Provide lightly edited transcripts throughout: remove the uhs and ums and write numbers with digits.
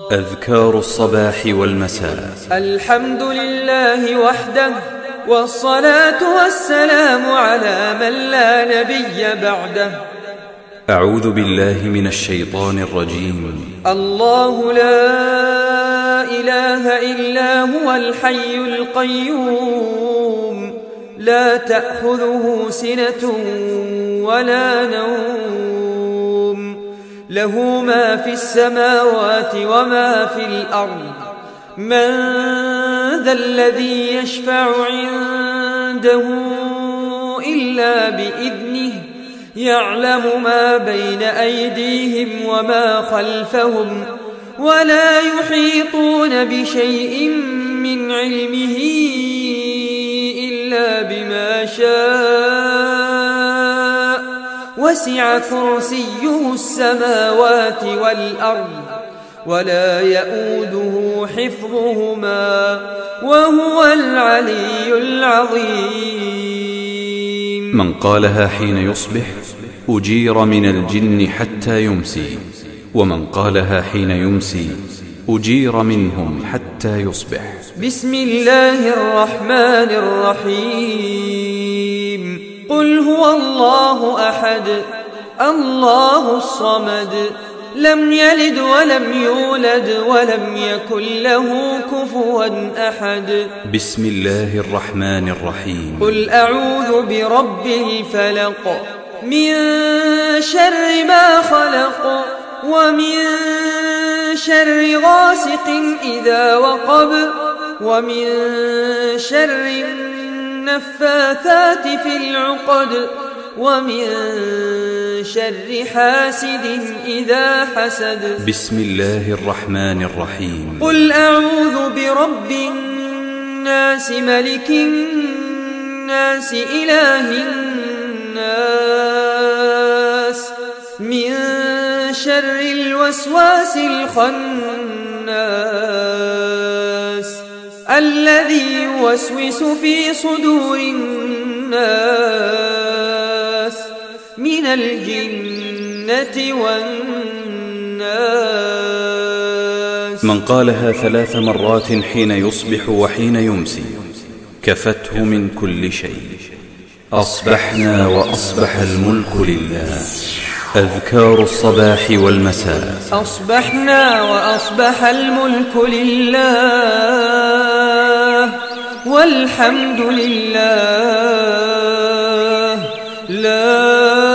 أذكار الصباح والمساء. الحمد لله وحده، والصلاة والسلام على من لا نبي بعده. أعوذ بالله من الشيطان الرجيم. الله لا إله إلا هو الحي القيوم، لا تأخذه سنة ولا نوم، له ما في السماوات وما في الأرض. من ذا الذي يشفع عنده إلا بإذنه، يعلم ما بين أيديهم وما خلفهم، ولا يحيطون بشيء من علمه إلا بما شاء، وسع كرسيه السماوات والأرض، ولا يؤوده حفظهما، وهو العلي العظيم. من قالها حين يصبح أجير من الجن حتى يمسي، ومن قالها حين يمسي أجير منهم حتى يصبح. بسم الله الرحمن الرحيم. قل هو الله أحد، الله الصمد، لم يلد ولم يولد ولم يكن له كفوا أحد. بسم الله الرحمن الرحيم. قل أعوذ برب الفلق، من شر ما خلق، ومن شر غاسق إذا وقب، ومن شر النفاثات في العقد، ومن شر حاسد إذا حسد. بسم الله الرحمن الرحيم. قل أعوذ برب الناس، ملك الناس، إله الناس، من شر الوسواس الخناس، الذي يوسوس في صدور الناس من الجنة والناس. من قالها 3 مرات حين يصبح وحين يمسي كفته من كل شيء. أصبحنا وأصبح الملك لله. أذكار الصباح والمساء. أصبحنا وأصبح الملك لله، والحمد لله، لا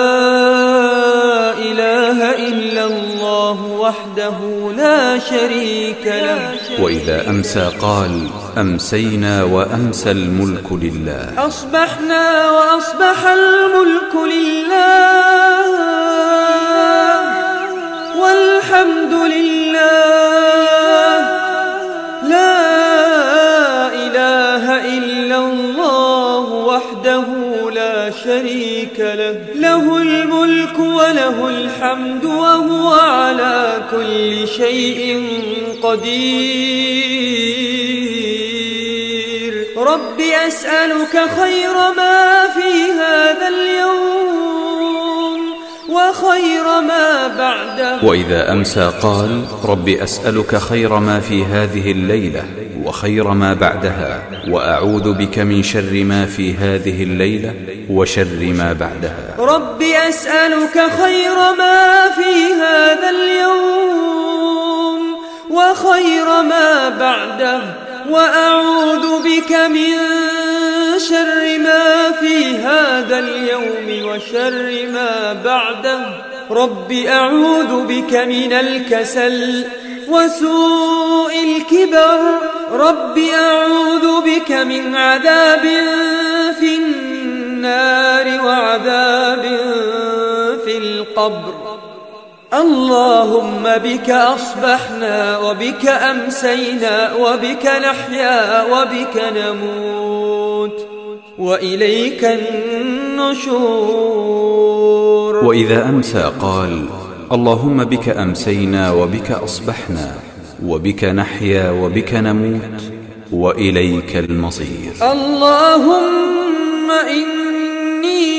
إله إلا الله وحده لا شريك له. وإذا أمسى قال أمسينا وأمسى الملك لله. أصبحنا وأصبح الملك لله، والحمد لله، لا إله إلا الله وحده لا شريك له، له الملك وله الحمد، وهو على كل شيء قدير. رب أسألك خير ما في هذا اليوم وخير ما بعده. وإذا أمسى قال رب أسألك خير ما في هذه الليلة وخير ما بعدها، وأعوذ بك من شر ما في هذه الليلة وشر ما بعدها. رب أسألك خير ما في هذا اليوم وخير ما بعده، وأعوذ بك من شر ما في هذا اليوم وشر ما بعده. رب أعوذ بك من الكسل وسوء الكبر. رب أعوذ بك من عذاب في النار وعذاب في القبر. اللهم بك أصبحنا وبك أمسينا وبك نحيا وبك نموت، وإليك النشور. وإذا أمسى قال اللهم بك أمسينا وبك أصبحنا وبك نحيا وبك نموت، وإليك المصير. اللهم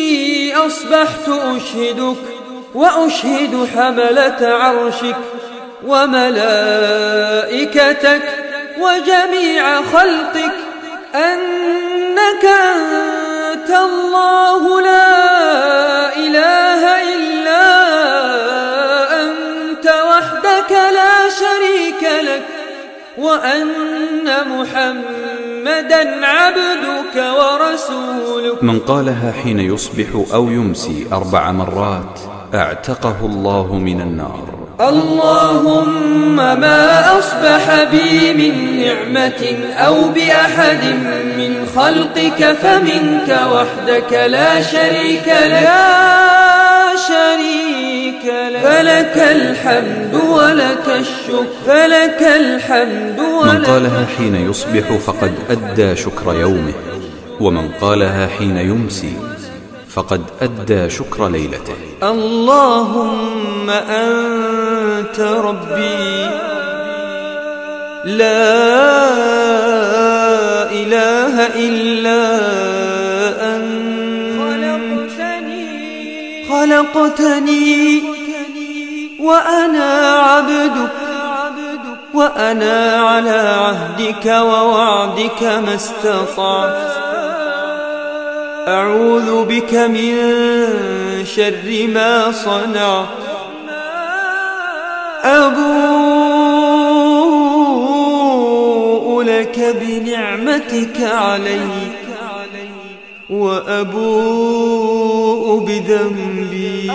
إني أصبحت أشهدك وأشهد حملة عرشك وملائكتك وجميع خلقك أنك أنت الله لا إله إلا أنت وحدك لا شريك لك، وأن محمدا عبدك ورسولك. من قالها حين يصبح أو يمسي 4 مرات اعتقه الله من النار. اللهم ما أصبح بي من نعمة أو بأحد من خلقك فمنك وحدك لا شريك لك، فلك الحمد ولك الشكر، فلك الحمد ولك. من قالها حين يصبح فقد أدى شكر يومه، ومن قالها حين يمسي فقد أدى شكر ليلته. اللهم أنت ربي لا إله إلا أنت، خلقتني وأنا عبدك، وأنا على عهدك ووعدك ما استطعت. أعوذ بك من شر ما صنعت، أبوء لك بنعمتك علي وأبوء بذنبي،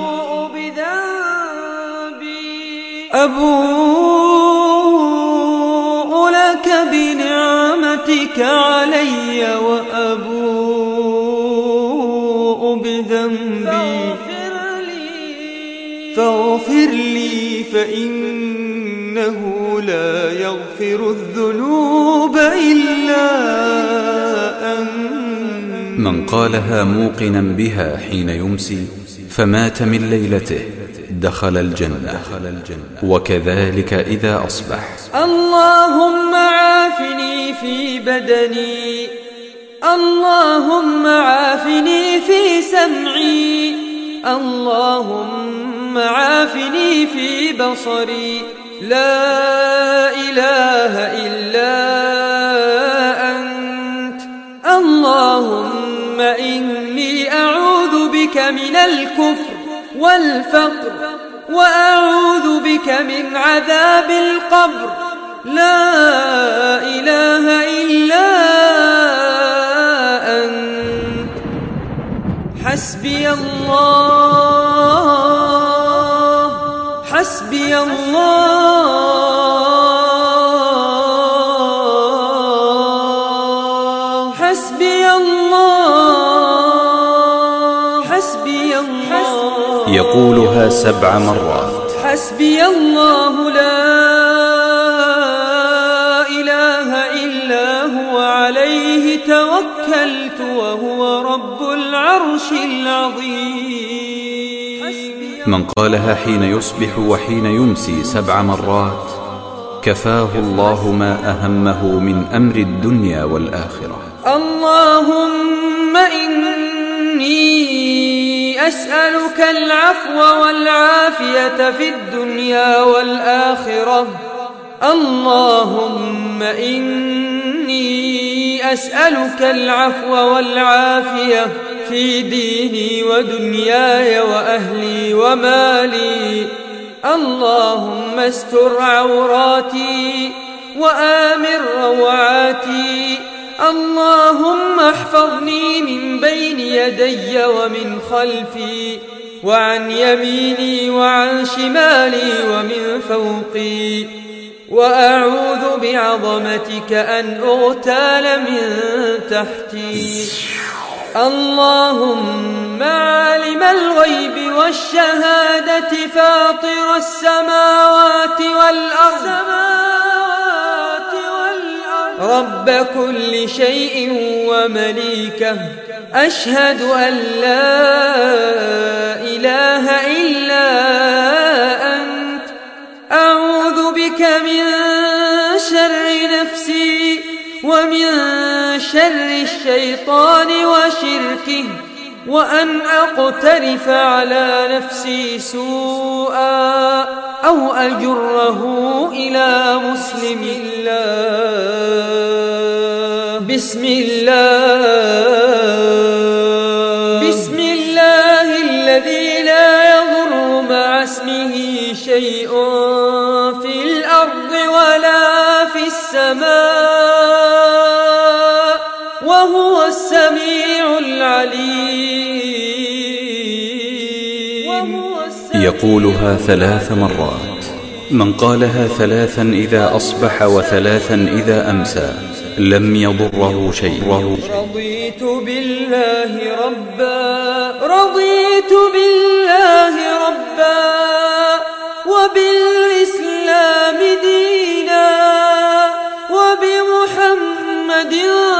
أبوء لك بنعمتك علي وأبوء بذنبي، فاغفر لي فإنه لا يغفر الذنوب إلا أنت. من قالها موقنا بها حين يمسي فمات من ليلته دخل الجنة، وكذلك إذا أصبح. اللهم عافني في بدني، اللهم عافني في سمعي، اللهم عافني في بصري، لا إله إلا أنت. اللهم إني أعوذ بك من الكفر والفقر، وأعوذ بك من عذاب القبر، لا إله إلا أنت. حسبي الله، حسبي الله، حسبي الله، حسبي الله. يقولها 7 مرات. حسبي الله لا إله إلا هو عليه توكلت وهو رب العرش العظيم. من قالها حين يصبح وحين يمسي 7 مرات كفاه الله ما أهمه من أمر الدنيا والآخرة. اللهم إني أسألك العفو والعافية في الدنيا والآخرة. اللهم إني أسألك العفو والعافية في ديني ودنياي وأهلي ومالي. اللهم استر عوراتي وآمن روعاتي. اللهم احفظني من بين يدي ومن خلفي وعن يميني وعن شمالي ومن فوقي، وأعوذ بعظمتك أن أغتال من تحتي. اللهم عالم الغيب والشهادة فاطر السماوات والأرض، رب كل شيء ومليكه، أشهد أن لا إله إلا أنت. أعوذ بك من شر نفسي ومن شر الشيطان وشركه، وأن أقترف على نفسي سوءا أو أجره إلى مسلم الله. بسم الله الذي لا يضر مع اسمه شيء في الأرض ولا في السماء وهو السميع العليم. يقولها 3 مرات. من قالها 3 إذا أصبح و3 إذا أمسى لم يضره شيء. رضيت بالله ربا وبالإسلام دينا وبمحمد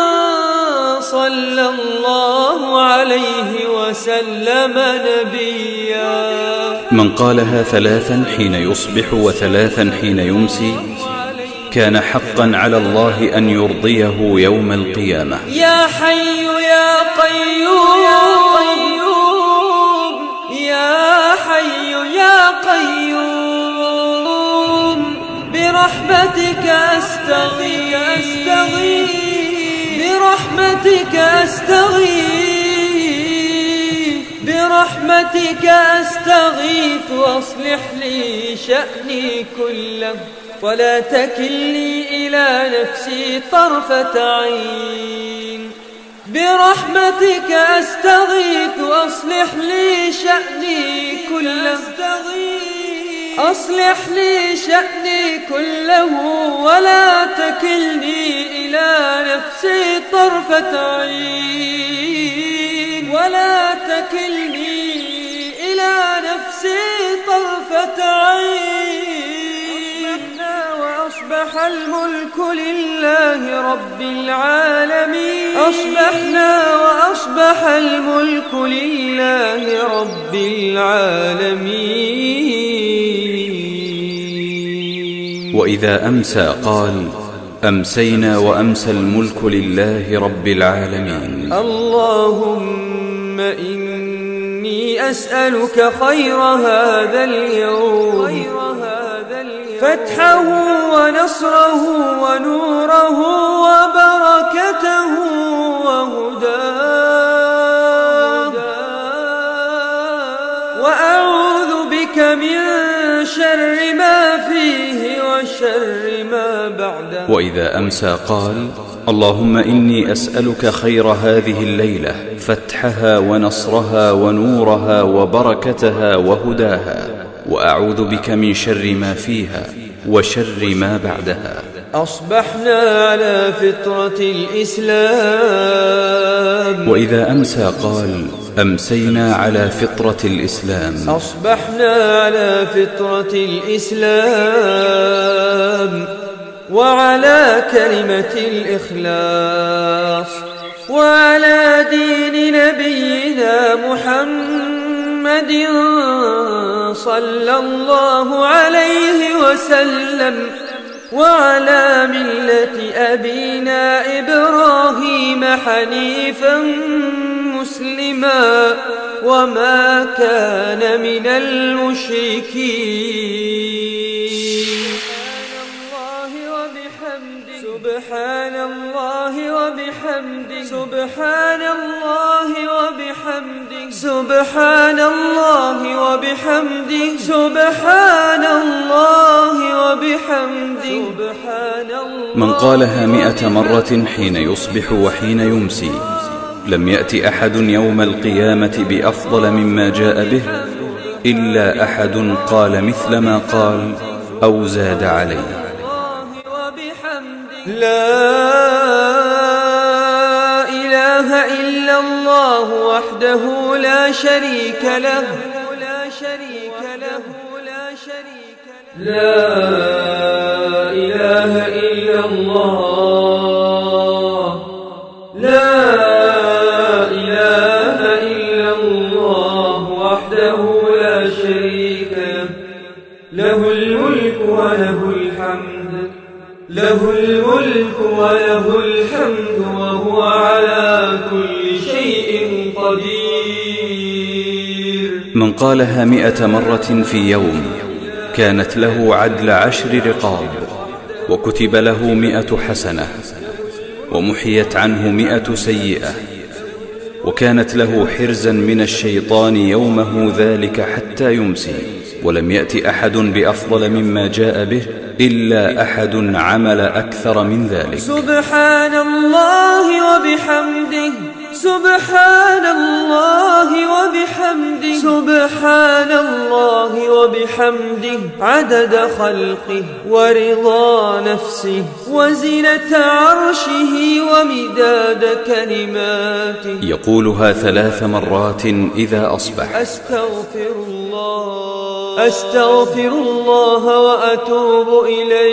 صلى الله عليه وسلم نبيا. من قالها 3 حين يصبح و3 حين يمسي كان حقا على الله أن يرضيه يوم القيامة. يا حي يا قيوم يا حي يا قيوم برحمتك أستغيث برحمتك أستغيث واصلح لي شأني كله ولا تكلني إلى نفسي طرفة عين. برحمتك أستغيث أصلح لي شأني كله ولا تكلني إلى نفسي طرفة عين. وأصبح الملك لله رب العالمين. وإذا أمسى قال أمسينا وأمسى الملك لله رب العالمين. اللهم إني أسألك خير هذا اليوم فتحه ونصره ونوره وبركته وهداه وأعوذ بك من شر ما فيه وشر ما بعده. وإذا أمسى قال اللهم إني أسألك خير هذه الليلة فتحها ونصرها ونورها وبركتها وهداها وأعوذ بك من شر ما فيها وشر ما بعدها. أصبحنا على فطرة الإسلام. وإذا أمسى قال أمسينا على فطرة الإسلام. أصبحنا على فطرة الإسلام وعلى كلمة الإخلاص وعلى دين نبينا محمد صلى الله عليه وسلم وعلى ملة أبينا إبراهيم حنيفا مسلما وما كان من المشركين. سبحان الله وبحمده سبحان الله وبحمده سبحان الله وبحمده سبحان الله وبحمده. من قالها 100 مرة حين يصبح وحين يمسي لم يأتي أحد يوم القيامة بأفضل مما جاء به إلا أحد قال مثل ما قال أو زاد عليه. لا إله إلا الله وحده لا شريك له لا إله إلا الله لا إله إلا الله وحده لا شريك له له الملك وله الحمد وهو على كل شيء قدير. من قالها 100 مرة في يوم كانت له عدل 10 رقاب، وكتب له 100 حسنة، ومحيت عنه 100 سيئة، وكانت له حرزا من الشيطان يومه ذلك حتى يمسي. ولم يأت أحد بأفضل مما جاء به إلا أحد عمل أكثر من ذلك. سبحان الله وبحمده، سبحان الله وبحمده، سبحان الله وبحمده، عدد خلقه ورضا نفسه وزنة عرشه ومداد كلماته. يقولها 3 مرات إذا أصبح. أستغفر الله، أستغفر الله وأتوب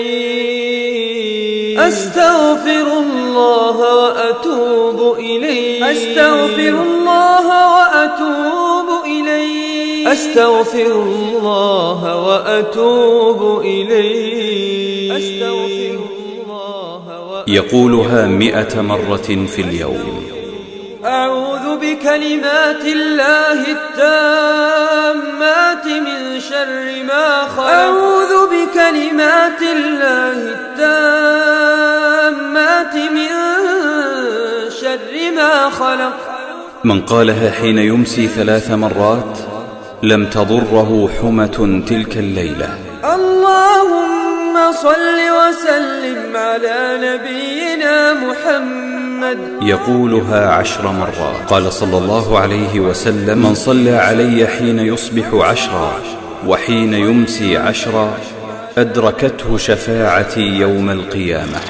إليه، أستغفر الله وأتوب إليه، أستغفر الله وأتوب إليه، أستغفر الله وأتوب إليه، أستغفر الله وأتوب. يقولها 100 مرة في اليوم. أعوذ بكلمات الله التامات من شر ما خلق، أعوذ بكلمات الله التامات من شر ما خلق. من قالها حين يمسي 3 مرات لم تضره حمة تلك الليلة. اللهم صل وسلم على نبينا محمد. يقولها 10 مرات. قال صلى الله عليه وسلم: من صلى علي حين يصبح 10 وحين يمسي 10 أدركته شفاعتي يوم القيامة.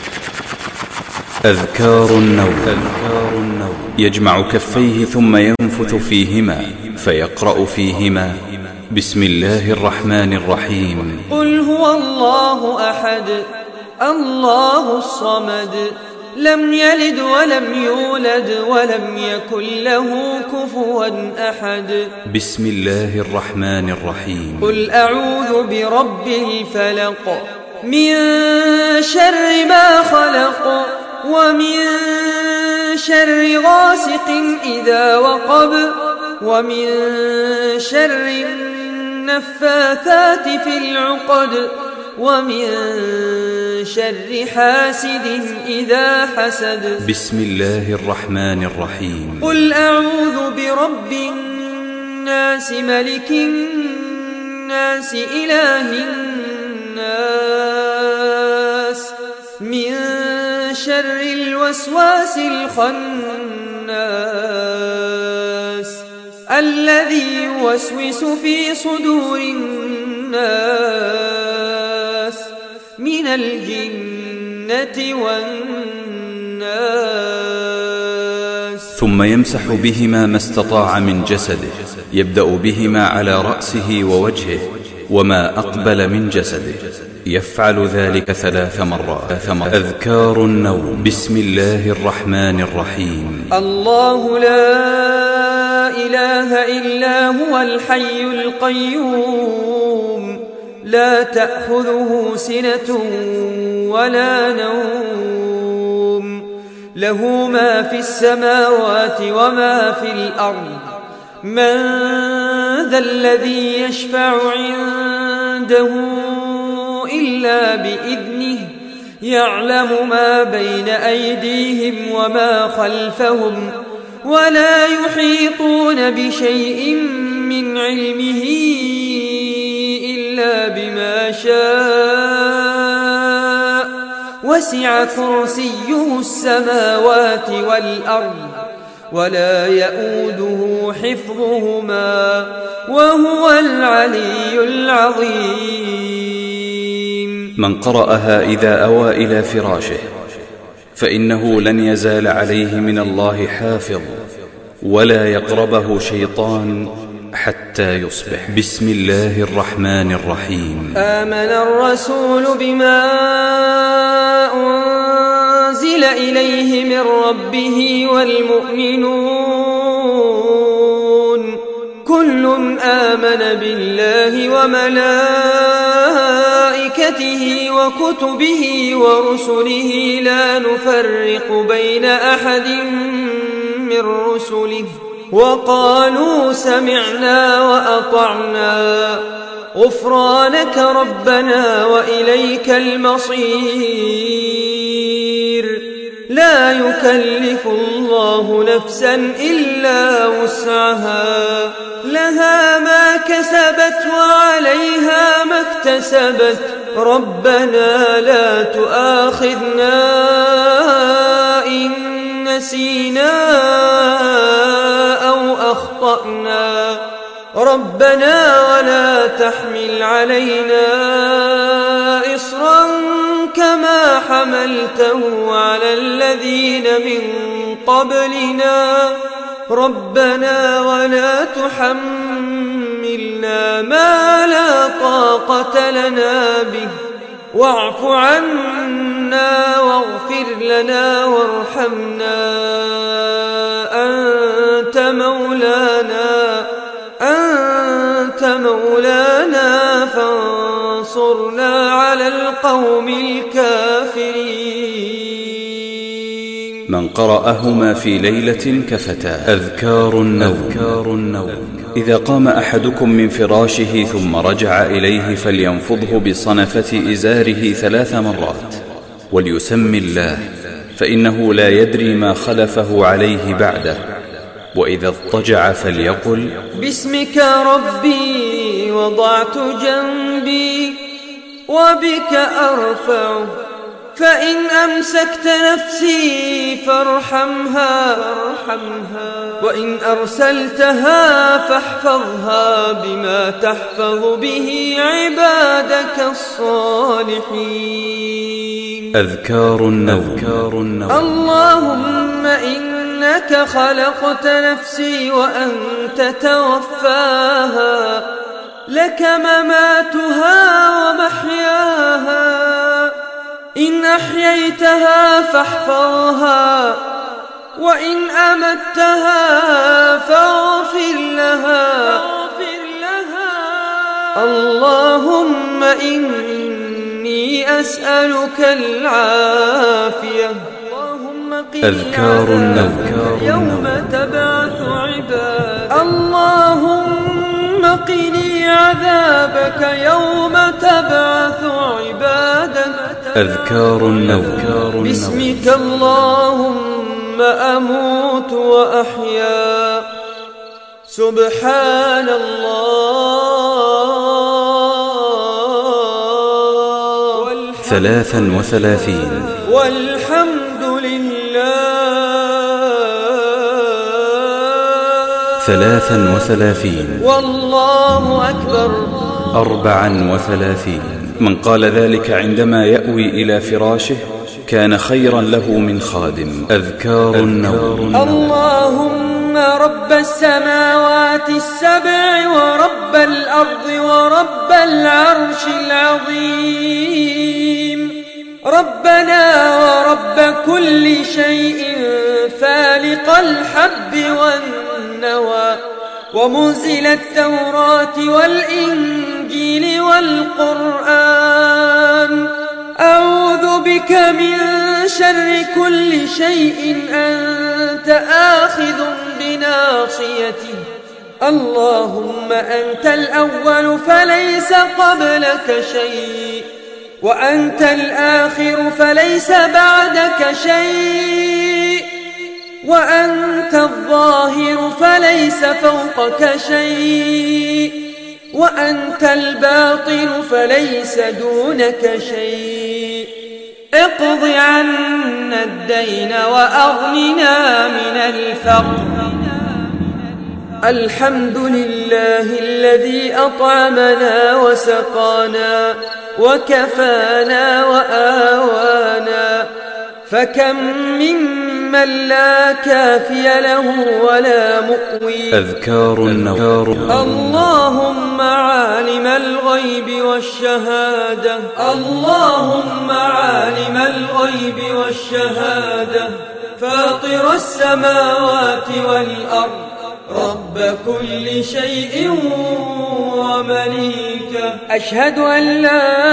أذكار النوم. يجمع كفيه ثم ينفث فيهما فيقرأ فيهما: بسم الله الرحمن الرحيم، قل هو الله أحد الله الصمد، لم يلد ولم يولد ولم يكن له كفوا أحد. بسم الله الرحمن الرحيم، قل أعوذ برب الفلق، من شر ما خلق، ومن شر غاسق إذا وقب، ومن شر النفاثات في العقد، ومن شر حاسد إذا حسد. بسم الله الرحمن الرحيم، قل أعوذ برب الناس ملك الناس إله الناس، من شر الوسواس الخناس، الذي يوسوس في صدور الناس من الجنة والناس. ثم يمسح بهما ما استطاع من جسده، يبدأ بهما على رأسه ووجهه وما أقبل من جسده، يفعل ذلك 3 مرات. أذكار النوم. بسم الله الرحمن الرحيم، الله لا إله إلا هو الحي القيوم، لا تأخذه سنة ولا نوم، له ما في السماوات وما في الأرض، من ذا الذي يشفع عنده إلا بإذنه، يعلم ما بين أيديهم وما خلفهم، ولا يحيطون بشيء من علمه إلا بما شاء، وسع كرسيه السماوات والأرض، ولا يؤوده حفظهما، وهو العلي العظيم. من قرأها إذا أوى إلى فراشه فإنه لن يزال عليه من الله حافظ، ولا يقربه شيطان حتى يصبح. بسم الله الرحمن الرحيم، آمن الرسول بما أنزل إليه من ربه والمؤمنون، كل آمن بالله وملائكته وكتبه ورسله، لا نفرق بين أحد من رسله، وقالوا سمعنا وأطعنا غفرانك ربنا وإليك المصير. لا يكلف الله نفسا إلا وسعها، لها ما كسبت وعليها ما اكتسبت. ربنا لا تؤاخذنا إن نسينا أو أخطأنا. ربنا ولا تحمل علينا إصرا كما حملته على الذين من قبلنا. ربنا ولا تحملنا ما لا طاقة لنا به، واعف عنا واغفر لنا وارحمنا. أنت مولانا فانصرنا على القوم الكافرين. من قرأهما في ليلة كفتا. أذكار النوم. إذا قام أحدكم من فراشه ثم رجع إليه فلينفضه بصنفة إزاره 3 مرات، وليسمي الله، فإنه لا يدري ما خلفه عليه بعده. وإذا اضطجع فليقل باسمك ربي وضعت جنبي وبك أرفع. فإن أمسكت نفسي فارحمها، وإن أرسلتها فاحفظها بما تحفظ به عبادك الصالحين. أذكار النوم. اللهم إنك خلقت نفسي وأنت توفاها، لك مماتها ومحياها. إن أحييتها فاحفظها، وإن أمتها فاغفر لها. اللهم إني أسألك العافية. أذكار النوم. يوم تبعث عبادك. اللهم قني عذابك يوم تبعث عبادك. أذكار النوم. باسمك اللهم أموت وأحيا. سبحان الله 33 والحمد لله 33 والله أكبر 34. من قال ذلك عندما يأوي إلى فراشه كان خيرا له من خادم. أذكار النوم. اللهم رب السماوات السبع ورب الأرض ورب العرش العظيم، ربنا ورب كل شيء فالق الحب والنوى ومنزل التوراة والإنجيل والقرآن، أعوذ بك من شر كل شيء أنت آخذ بناصيته. اللهم أنت الأول فليس قبلك شيء، وأنت الآخر فليس بعدك شيء، وأنت الظاهر فليس فوقك شيء، وأنت الباطن فليس دونك شيء. اقض عنا الدين وأغننا من الفقر. الحمد لله الذي أطعمنا وسقانا وكفانا وآوانا، فكم ممن لا كافي له ولا مؤوي. أذكار النوم. اللهم عالم الغيب والشهادة، اللهم عالم الغيب والشهادة، فاطر السماوات والأرض، رب كل شيء ومليكه، أشهد أن لا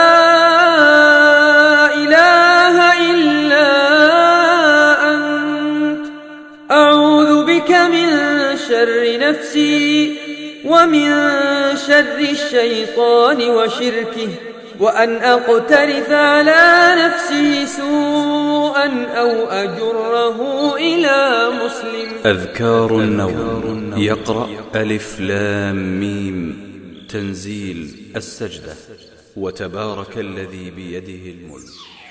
إله إلا أنت، أعوذ بك من شر نفسي ومن شر الشيطان وشركه، وأن أقترف على نفسي سوءا أو أجره إلى مسلم. أذكار النوم. يقرأ ألف لام ميم. تنزيل السجدة. وتبارك الذي بيده الملك.